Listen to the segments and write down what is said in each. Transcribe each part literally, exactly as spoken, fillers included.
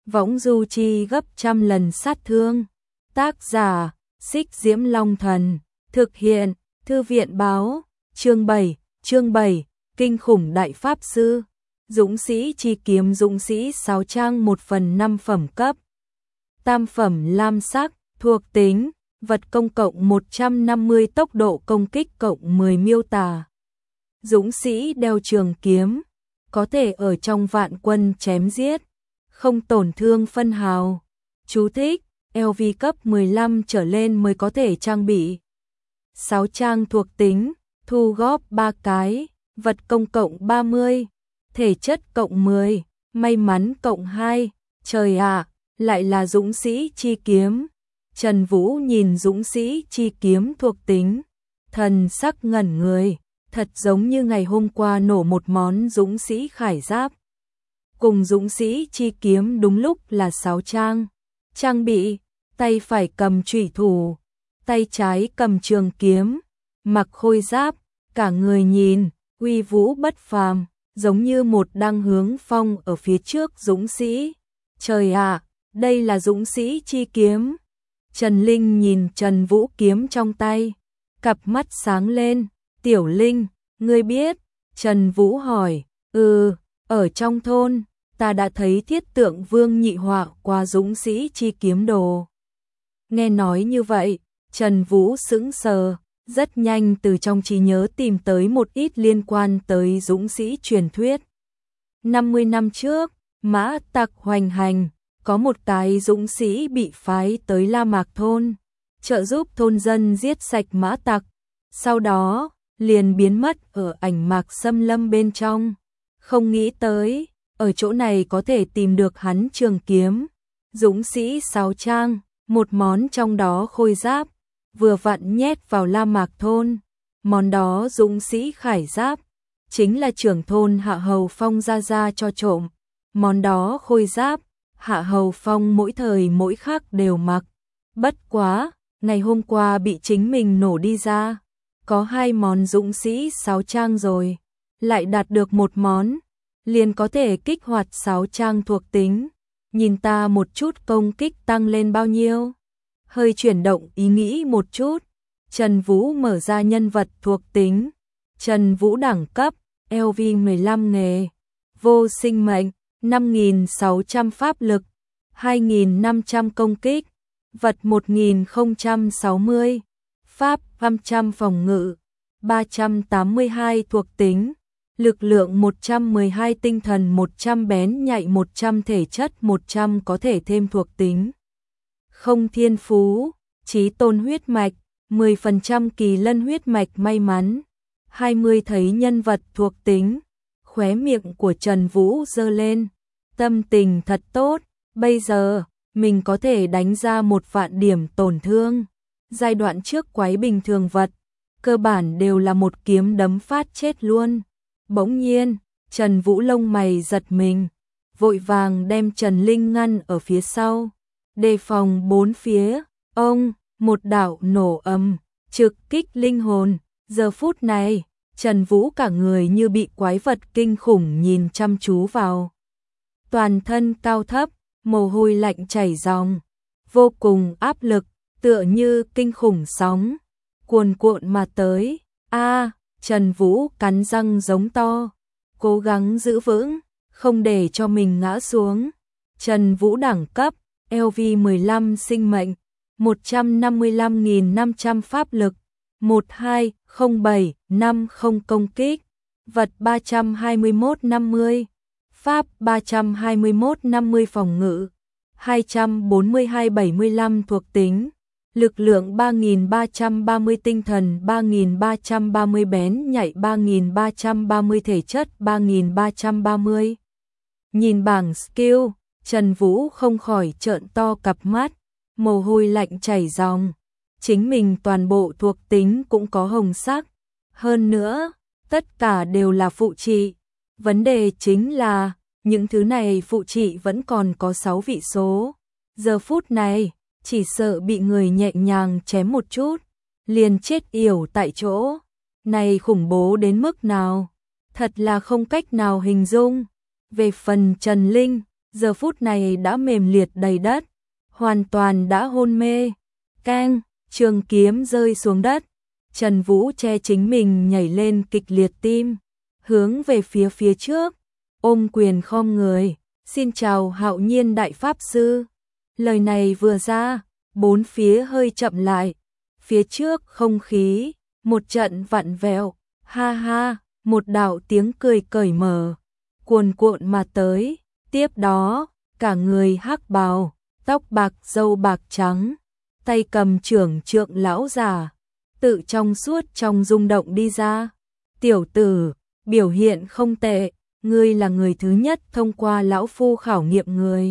võng du chi gấp trăm lần sát thương. Tác giả, Xích Diễm Long Thần. Thực hiện, Thư viện Báo. Chương bảy, chương bảy, Kinh khủng đại pháp sư. Dũng sĩ chi kiếm dũng sĩ sáu trang một phần năm phẩm cấp. Tam phẩm lam sắc, thuộc tính, vật công cộng một trăm năm mươi, tốc độ công kích cộng mười, miêu tả. Dũng sĩ đeo trường kiếm, có thể ở trong vạn quân chém giết, không tổn thương phân hào. Chú thích, lờ vê cấp mười lăm trở lên mới có thể trang bị. sáu trang thuộc tính, thu góp ba cái, vật công cộng ba mươi, thể chất cộng mười, may mắn cộng hai. Trời ạ, lại là dũng sĩ chi kiếm. Trần Vũ nhìn dũng sĩ chi kiếm thuộc tính, thần sắc ngẩn người, thật giống như ngày hôm qua nổ một món dũng sĩ khải giáp. Cùng dũng sĩ chi kiếm đúng lúc là sáu trang. Trang bị, tay phải cầm chủy thủ, tay trái cầm trường kiếm, mặc khôi giáp, cả người nhìn uy vũ bất phàm, giống như một đang hướng phong ở phía trước dũng sĩ. Trời ạ, đây là dũng sĩ chi kiếm. Trần Linh nhìn Trần Vũ kiếm trong tay, cặp mắt sáng lên. Tiểu Linh, ngươi biết? Trần Vũ hỏi. Ừ, ở trong thôn, ta đã thấy thiết tượng vương nhị họa qua dũng sĩ chi kiếm đồ. Nghe nói như vậy, Trần Vũ sững sờ, rất nhanh từ trong trí nhớ tìm tới một ít liên quan tới dũng sĩ truyền thuyết. năm mươi năm trước, Mã Tặc hoành hành, có một cái dũng sĩ bị phái tới La Mạc thôn, trợ giúp thôn dân giết sạch Mã Tặc, sau đó liền biến mất ở Ảnh Mạc xâm lâm bên trong. Không nghĩ tới, ở chỗ này có thể tìm được hắn trường kiếm, dũng sĩ sáu trang, một món trong đó khôi giáp, vừa vặn nhét vào La Mạc thôn. Món đó dũng sĩ khải giáp, chính là trưởng thôn Hạ Hầu Phong ra ra cho trộm. Món đó khôi giáp, Hạ Hầu Phong mỗi thời mỗi khắc đều mặc. Bất quá, ngày hôm qua bị chính mình nổ đi ra. Có hai món dũng sĩ sáu trang rồi, lại đạt được một món, liền có thể kích hoạt sáu trang thuộc tính. Nhìn ta một chút công kích tăng lên bao nhiêu? Hơi chuyển động ý nghĩ một chút, Trần Vũ mở ra nhân vật thuộc tính. Trần Vũ đẳng cấp, lờ vê mười lăm nghề, vô sinh mệnh, năm nghìn sáu trăm pháp lực, hai nghìn năm trăm công kích, vật một nghìn không trăm sáu mươi, pháp năm trăm phòng ngự, ba trăm tám mươi hai thuộc tính, lực lượng một trăm mười hai, tinh thần một trăm, bén nhạy một trăm, thể chất một trăm, có thể thêm thuộc tính. Không thiên phú, chí tôn huyết mạch, mười phần trăm kỳ lân huyết mạch may mắn, hai mươi thấy nhân vật thuộc tính. Khóe miệng của Trần Vũ giơ lên, tâm tình thật tốt, bây giờ mình có thể đánh ra một vạn điểm tổn thương. Giai đoạn trước quái bình thường vật, cơ bản đều là một kiếm đấm phát chết luôn. Bỗng nhiên, Trần Vũ lông mày giật mình, vội vàng đem Trần Linh ngăn ở phía sau, đề phòng bốn phía. Ông, một đạo nổ ầm, trực kích linh hồn. Giờ phút này, Trần Vũ cả người như bị quái vật kinh khủng nhìn chăm chú vào. Toàn thân cao thấp, mồ hôi lạnh chảy ròng, vô cùng áp lực, tựa như kinh khủng sóng cuồn cuộn mà tới. A, Trần Vũ cắn răng giống to, cố gắng giữ vững, không để cho mình ngã xuống. Trần Vũ đẳng cấp, lờ vê mười lăm sinh mệnh, một trăm năm mươi lăm nghìn năm trăm pháp lực, một hai không bảy năm không công kích, vật ba trăm hai mươi mốt năm mươi, pháp ba trăm hai mươi mốt năm mươi phòng ngự, hai trăm bốn mươi hai bảy mươi lăm thuộc tính, lực lượng ba nghìn ba trăm ba mươi, tinh thần ba nghìn ba trăm ba mươi, bén nhạy ba nghìn ba trăm ba mươi, thể chất ba nghìn ba trăm ba mươi. Nhìn bảng skill, Trần Vũ không khỏi trợn to cặp mắt, mồ hôi lạnh chảy ròng. Chính mình toàn bộ thuộc tính cũng có hồng sắc. Hơn nữa, tất cả đều là phụ trị. Vấn đề chính là, những thứ này phụ trị vẫn còn có sáu vị số. Giờ phút này, chỉ sợ bị người nhẹ nhàng chém một chút, liền chết yểu tại chỗ. Này khủng bố đến mức nào? Thật là không cách nào hình dung. Về phần Trần Linh, giờ phút này đã mềm liệt đầy đất, hoàn toàn đã hôn mê. Keng, trường kiếm rơi xuống đất. Trần Vũ che chính mình nhảy lên kịch liệt tim, hướng về phía phía trước, ôm quyền khom người, xin chào Hạo Nhiên đại pháp sư. Lời này vừa ra, bốn phía hơi chậm lại, phía trước không khí, một trận vặn vẹo, ha ha, một đạo tiếng cười cởi mở, cuồn cuộn mà tới, tiếp đó, cả người hắc bào, tóc bạc râu bạc trắng, tay cầm trưởng trượng lão giả, tự trong suốt trong rung động đi ra. Tiểu tử, biểu hiện không tệ, ngươi là người thứ nhất thông qua lão phu khảo nghiệm người.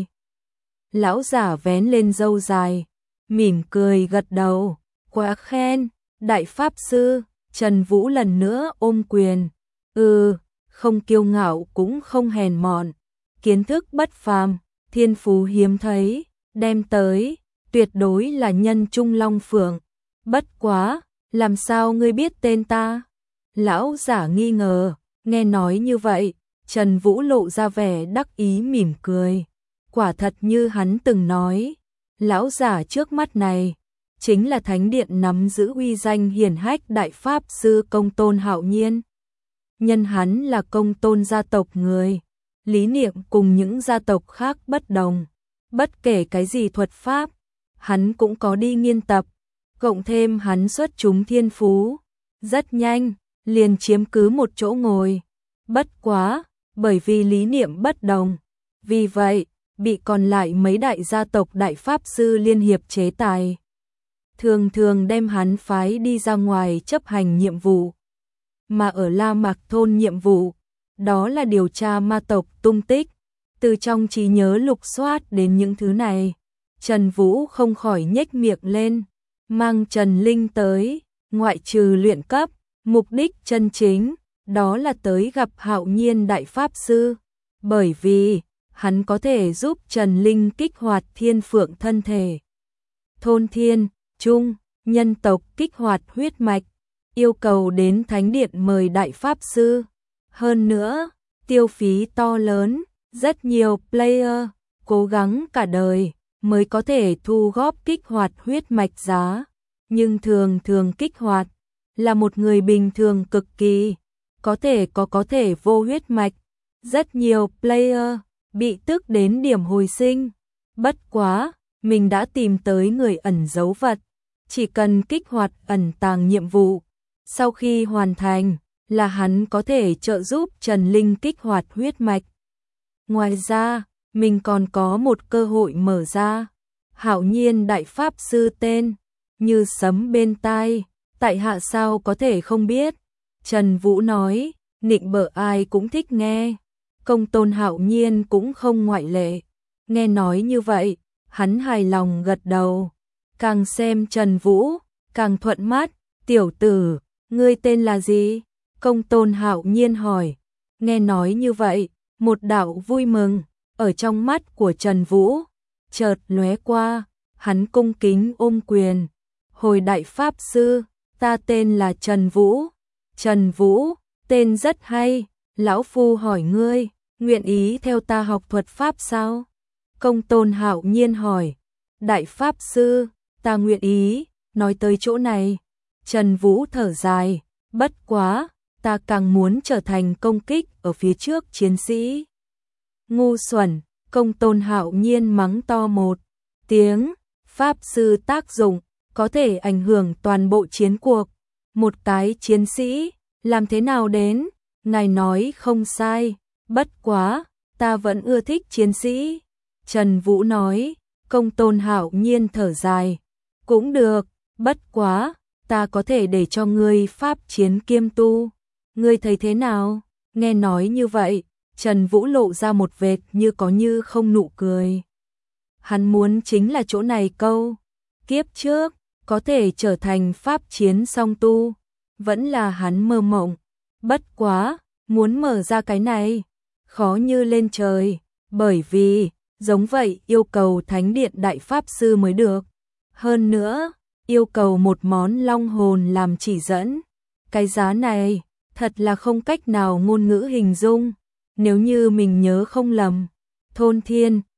Lão giả vén lên râu dài, mỉm cười gật đầu, quá khen, đại pháp sư. Trần Vũ lần nữa ôm quyền, ừ, không kiêu ngạo cũng không hèn mọn, kiến thức bất phàm, thiên phú hiếm thấy, đem tới, tuyệt đối là nhân trung long phượng. Bất quá, làm sao ngươi biết tên ta? Lão giả nghi ngờ, nghe nói như vậy, Trần Vũ lộ ra vẻ đắc ý mỉm cười. Quả thật như hắn từng nói, lão giả trước mắt này chính là thánh điện nắm giữ uy danh hiển hách đại pháp sư Công Tôn Hạo Nhiên. Nhân hắn là Công Tôn gia tộc người, lý niệm cùng những gia tộc khác bất đồng, bất kể cái gì thuật pháp, hắn cũng có đi nghiên tập, cộng thêm hắn xuất chúng thiên phú, rất nhanh liền chiếm cứ một chỗ ngồi. Bất quá, bởi vì lý niệm bất đồng, vì vậy bị còn lại mấy đại gia tộc đại pháp sư liên hiệp chế tài, thường thường đem hắn phái đi ra ngoài chấp hành nhiệm vụ. Mà ở La Mạc thôn nhiệm vụ, đó là điều tra ma tộc tung tích, từ trong trí nhớ lục soát đến những thứ này. Trần Vũ không khỏi nhếch miệng lên, mang Trần Linh tới, ngoại trừ luyện cấp, mục đích chân chính, đó là tới gặp Hạo Nhiên đại pháp sư, bởi vì hắn có thể giúp Trần Linh kích hoạt thiên phượng thân thể. Thôn Thiên, Trung, nhân tộc kích hoạt huyết mạch, yêu cầu đến thánh điện mời đại pháp sư. Hơn nữa, tiêu phí to lớn, rất nhiều player cố gắng cả đời mới có thể thu góp kích hoạt huyết mạch giá, nhưng thường thường kích hoạt là một người bình thường cực kỳ, có thể có có thể vô huyết mạch. Rất nhiều player bị tức đến điểm hồi sinh. Bất quá, mình đã tìm tới người ẩn dấu vật, chỉ cần kích hoạt ẩn tàng nhiệm vụ, sau khi hoàn thành là hắn có thể trợ giúp Trần Linh kích hoạt huyết mạch. Ngoài ra, mình còn có một cơ hội mở ra. Hạo Nhiên đại pháp sư tên như sấm bên tai, tại hạ sao có thể không biết. Trần Vũ nói, nịnh bợ ai cũng thích nghe, Công Tôn Hạo Nhiên cũng không ngoại lệ. Nghe nói như vậy, hắn hài lòng gật đầu, càng xem Trần Vũ càng thuận mắt. Tiểu tử, ngươi tên là gì? Công Tôn Hạo Nhiên hỏi. Nghe nói như vậy, một đạo vui mừng ở trong mắt của Trần Vũ chợt lóe qua, hắn cung kính ôm quyền, hồi đại pháp sư, ta tên là Trần Vũ. Trần Vũ, tên rất hay, lão phu hỏi ngươi, nguyện ý theo ta học thuật pháp sao? Công Tôn Hạo Nhiên hỏi. Đại pháp sư, ta nguyện ý. Nói tới chỗ này, Trần Vũ thở dài, bất quá, ta càng muốn trở thành công kích ở phía trước chiến sĩ. Ngu xuẩn, Công Tôn Hạo Nhiên mắng to một tiếng, pháp sư tác dụng có thể ảnh hưởng toàn bộ chiến cuộc. Một cái chiến sĩ, làm thế nào đến? Ngài nói không sai, bất quá, ta vẫn ưa thích chiến sĩ. Trần Vũ nói. Công Tôn Hạo Nhiên thở dài, cũng được, bất quá, ta có thể để cho ngươi pháp chiến kiêm tu. Ngươi thấy thế nào? Nghe nói như vậy, Trần Vũ lộ ra một vệt như có như không nụ cười. Hắn muốn chính là chỗ này câu. Kiếp trước, có thể trở thành pháp chiến song tu, vẫn là hắn mơ mộng. Bất quá, muốn mở ra cái này, khó như lên trời, bởi vì, giống vậy yêu cầu thánh điện đại pháp sư mới được. Hơn nữa, yêu cầu một món long hồn làm chỉ dẫn. Cái giá này, thật là không cách nào ngôn ngữ hình dung. Nếu như mình nhớ không lầm, Thôn Thiên,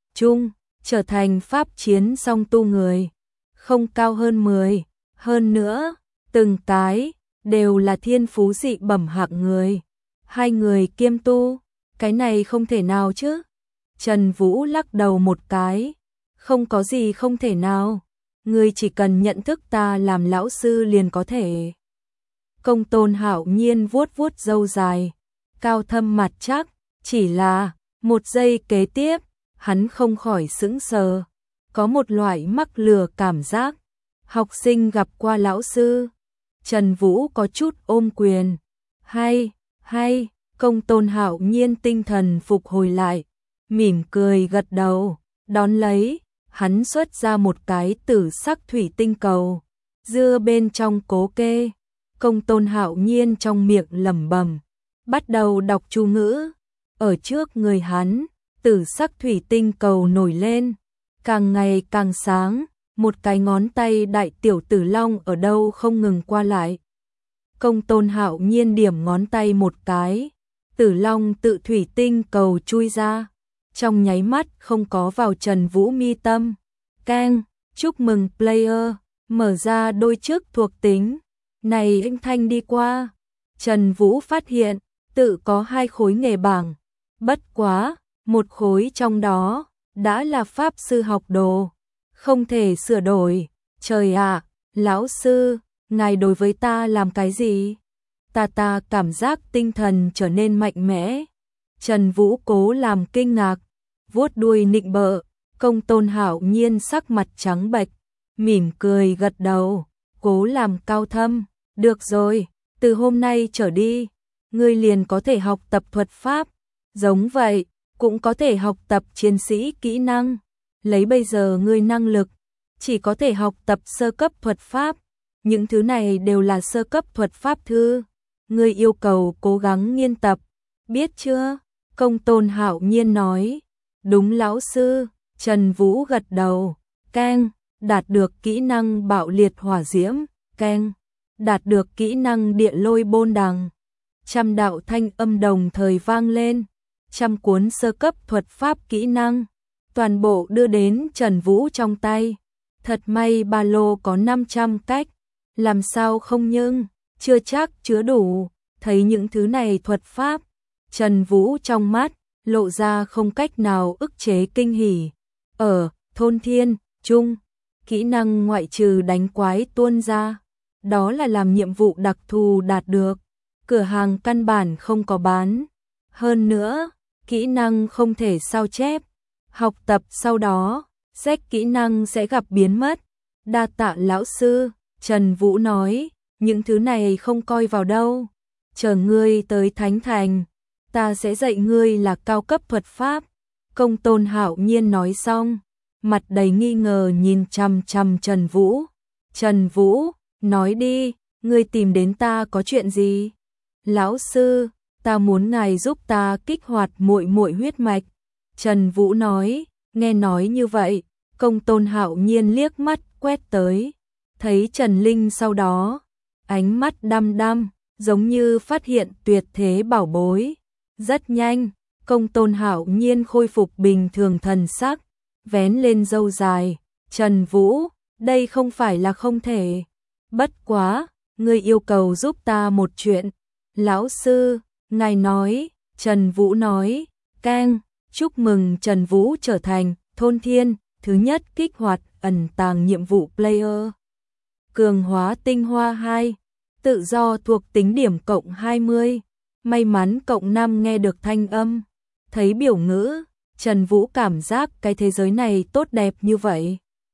chung, trở thành pháp chiến song tu người, không cao hơn mười, hơn nữa, từng cái đều là thiên phú dị bẩm hạng người. Hai người kiêm tu, cái này không thể nào chứ? Trần Vũ lắc đầu một cái, không có gì không thể nào, ngươi chỉ cần nhận thức ta làm lão sư liền có thể. Công Tôn Hạo Nhiên vuốt vuốt râu dài, cao thâm mặt chắc, chỉ là một giây kế tiếp, hắn không khỏi sững sờ, có một loại mắc lừa cảm giác. Học sinh gặp qua lão sư. Trần Vũ có chút ôm quyền. Hay, hay, Công Tôn Hạo Nhiên tinh thần phục hồi lại, mỉm cười gật đầu, đón lấy, hắn xuất ra một cái tử sắc thủy tinh cầu, dưa bên trong cố kê. Công Tôn Hạo Nhiên trong miệng lẩm bẩm, bắt đầu đọc chú ngữ. Ở trước người hắn, tử sắc thủy tinh cầu nổi lên, càng ngày càng sáng, một cái ngón tay đại tiểu tử long ở đâu không ngừng qua lại. Công Tôn Hạo Nhiên điểm ngón tay một cái, tử long tự thủy tinh cầu chui ra, trong nháy mắt không có vào Trần Vũ mi tâm. Keng, chúc mừng player, mở ra đôi chức thuộc tính. Này anh thanh đi qua. Trần Vũ phát hiện, tự có hai khối nghề bảng, bất quá, một khối trong đó đã là pháp sư học đồ, không thể sửa đổi. Trời ạ, lão sư, ngài đối với ta làm cái gì? Ta ta cảm giác tinh thần trở nên mạnh mẽ. Trần Vũ cố làm kinh ngạc, vuốt đuôi nịnh bợ. Công Tôn Hạo Nhiên sắc mặt trắng bệch, mỉm cười gật đầu, cố làm cao thâm. Được rồi, từ hôm nay trở đi, ngươi liền có thể học tập thuật pháp, giống vậy, cũng có thể học tập chiến sĩ kỹ năng. Lấy bây giờ ngươi năng lực, chỉ có thể học tập sơ cấp thuật pháp, những thứ này đều là sơ cấp thuật pháp thư, ngươi yêu cầu cố gắng nghiên tập, biết chưa? Công Tôn Hạo Nhiên nói. Đúng lão sư. Trần Vũ gật đầu. Keng, đạt được kỹ năng bạo liệt hỏa diễm. Keng, đạt được kỹ năng địa lôi bôn đằng. Trăm đạo thanh âm đồng thời vang lên, trăm cuốn sơ cấp thuật pháp kỹ năng, toàn bộ đưa đến Trần Vũ trong tay. Thật may ba lô có năm trăm cách, làm sao không, nhưng chưa chắc chứa đủ. Thấy những thứ này thuật pháp, Trần Vũ trong mắt lộ ra không cách nào ức chế kinh hỉ. Ở thôn Thiên Trung, kỹ năng ngoại trừ đánh quái tuôn ra, đó là làm nhiệm vụ đặc thù đạt được, cửa hàng căn bản không có bán. Hơn nữa, kỹ năng không thể sao chép, học tập sau đó, xét kỹ năng sẽ gặp biến mất. Đa tạ lão sư, Trần Vũ nói, những thứ này không coi vào đâu. Chờ ngươi tới Thánh Thành, ta sẽ dạy ngươi là cao cấp thuật pháp. Công Tôn Hạo Nhiên nói xong, mặt đầy nghi ngờ nhìn chằm chằm Trần Vũ. Trần Vũ, nói đi, ngươi tìm đến ta có chuyện gì? Lão sư, ta muốn ngài giúp ta kích hoạt muội muội huyết mạch. Trần Vũ nói. Nghe nói như vậy, Công Tôn Hạo Nhiên liếc mắt quét tới, thấy Trần Linh sau đó, ánh mắt đăm đăm, giống như phát hiện tuyệt thế bảo bối. Rất nhanh, Công Tôn Hạo Nhiên khôi phục bình thường thần sắc, vén lên râu dài. Trần Vũ, đây không phải là không thể. Bất quá, ngươi yêu cầu giúp ta một chuyện. Lão sư, ngài nói. Trần Vũ nói. Keng, chúc mừng Trần Vũ trở thành thôn thiên thứ nhất kích hoạt ẩn tàng nhiệm vụ player. Cường hóa tinh hoa hai, tự do thuộc tính điểm cộng hai mươi, may mắn cộng năm. Nghe được thanh âm, thấy biểu ngữ, Trần Vũ cảm giác cái thế giới này tốt đẹp như vậy.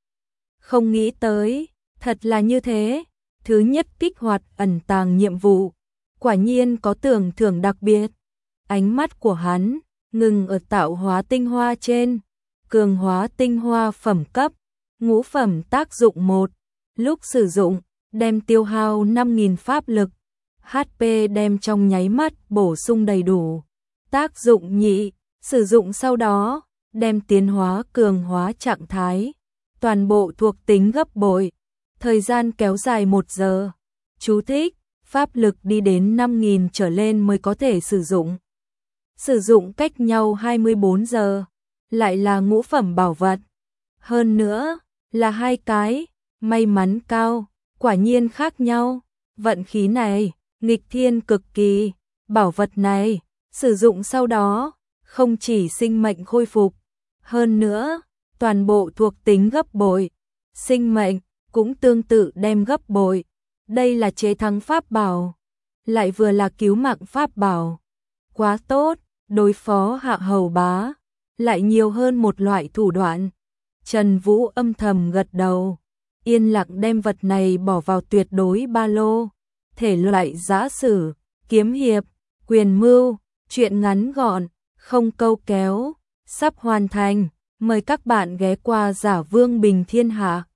Không nghĩ tới, thật là như thế. Thứ nhất kích hoạt ẩn tàng nhiệm vụ, quả nhiên có tưởng thưởng đặc biệt. Ánh mắt của hắn ngừng ở tạo hóa tinh hoa trên. Cường hóa tinh hoa phẩm cấp, ngũ phẩm tác dụng một, lúc sử dụng, đem tiêu hao năm nghìn pháp lực, hát pê đem trong nháy mắt bổ sung đầy đủ. Tác dụng nhị, sử dụng sau đó, đem tiến hóa cường hóa trạng thái, toàn bộ thuộc tính gấp bội, thời gian kéo dài một giờ. Chú thích, pháp lực đi đến năm nghìn trở lên mới có thể sử dụng. Sử dụng cách nhau hai mươi bốn giờ. lại là ngũ phẩm bảo vật. Hơn nữa, là hai cái, may mắn cao, quả nhiên khác nhau. Vận khí này, nghịch thiên cực kỳ, bảo vật này, sử dụng sau đó, không chỉ sinh mệnh khôi phục, hơn nữa, toàn bộ thuộc tính gấp bội, sinh mệnh cũng tương tự đem gấp bội. Đây là chế thắng pháp bảo, lại vừa là cứu mạng pháp bảo. Quá tốt, đối phó Hạ Hầu Bá, lại nhiều hơn một loại thủ đoạn. Trần Vũ âm thầm gật đầu, yên lặng đem vật này bỏ vào tuyệt đối ba lô. Thể loại giã sử, kiếm hiệp, quyền mưu, truyện ngắn gọn, không câu kéo, sắp hoàn thành. Mời các bạn ghé qua Giả Vương Bình Thiên Hạ.